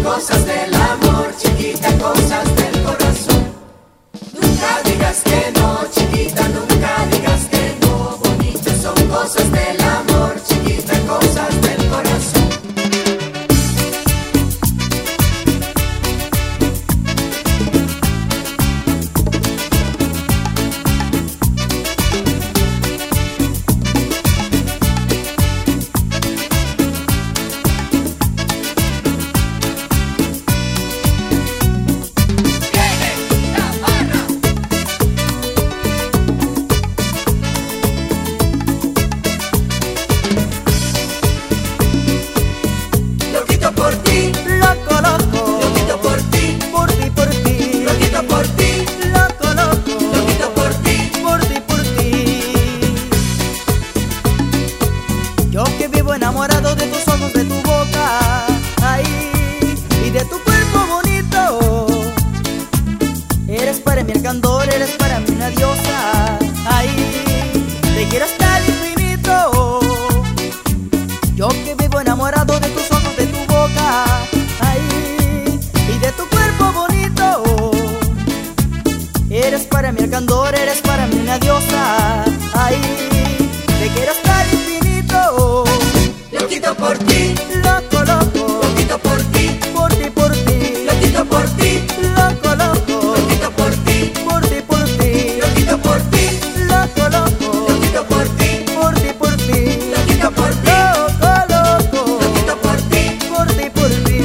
cosas del amor, chiquita, cosas del corazón. Nunca digas que no, chiquita, nunca digas que no. Bonitas son cosas del amor, chiquita, cosas del corazón. Por ti, loco, loco, loquito por ti, por ti, por ti, loquito por ti, loco, loco, loquito por ti, por ti, por ti. Yo que vivo enamorado de tus ojos, de tu boca, ay, y de tu cuerpo bonito. Eres para mí el candor, eres para mí una diosa, ay, te quiero hasta el infinito. Yo que vivo enamorado de tus ojos, de tu boca, ay, y de tu cuerpo bonito. Eres para mí el candor, eres para mí una diosa, ay, te quiero hasta el infinito. loquito por ti, Loco, loco, loquito por ti, por ti, por ti, loquito por ti, loco, loco, loquito por ti, por ti, por ti, loquito por ti, loco, loco, loquito por ti, por ti, por ti, loquito por ti, loco, loco, loquito por ti. por ti, por ti.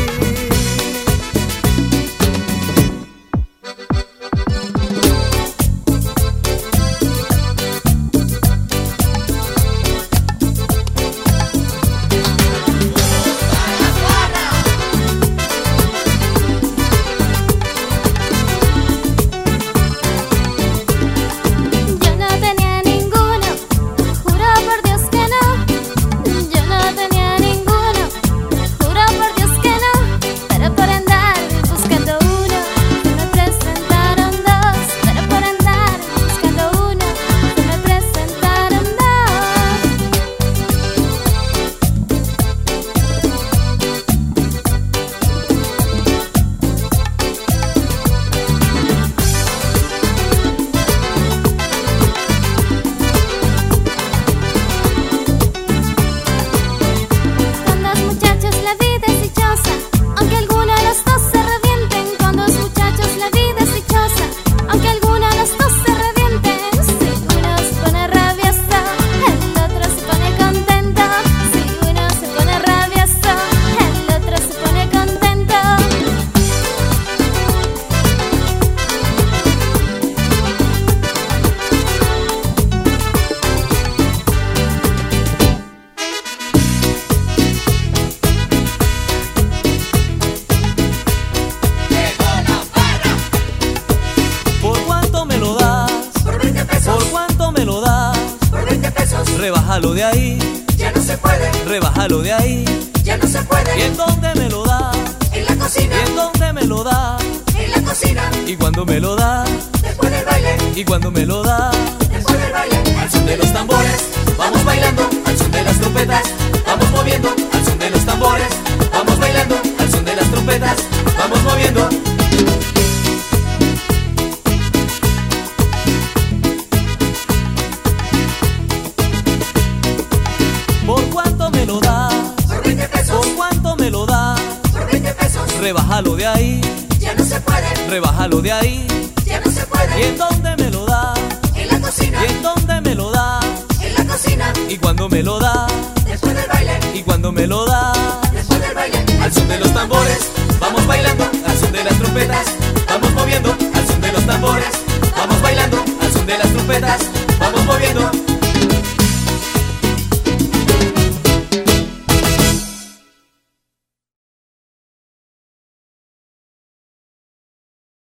Yo no tenía ninguno, juro por Dios que no. Yo no tenía ninguno, juro por Dios que no. Pero por andar buscando uno, se me presentaron dos. Pero por andar buscando uno, se me presentaron dos. Con dos muchachos la vida es dichosa, aunque alguno de los dos se revienten. Con dos muchachos la vida es dichosa, aunque alguno de los dos se revienten. Si uno se pone rabioso, el otro se pone contento. Si uno se pone rabioso, el otro se pone contento. ¿Por cuánto me lo das? Por 20 pesos, ¿Por cuánto me lo das? por 20 pesos, Rebájalo de ahí, ya no se puede, rebájalo de ahí. ya no se ¿Y puede. en dónde me lo das? En la ¿Y cocina, en dónde me lo das? en la cocina, ¿Y cuándo me lo das? después del baile, ¿Y cuándo me lo das? después del baile. Al son de los tambores, vamos bailando, al son de las trompetas, vamos moviendo, al son de los tambores, vamos bailando, al son de las trompetas, vamos moviendo. ¿Por cuánto me lo das? Por 20 pesos, ¿Por cuánto me lo das? por 20 pesos, Rebájalo de ahí, ya no se puede, rebájalo de ahí. ya no se ¿Y puede. en dónde me lo das? En la cocina, ¿Y en dónde me lo das? en la cocina, ¿Y cuándo me lo das? después del baile, ¿Y cuándo me lo das? después del baile. Al son de los tambores, vamos bailando, al son de las trompetas, vamos moviendo, al son de los tambores, vamos bailando, al son de las trompetas,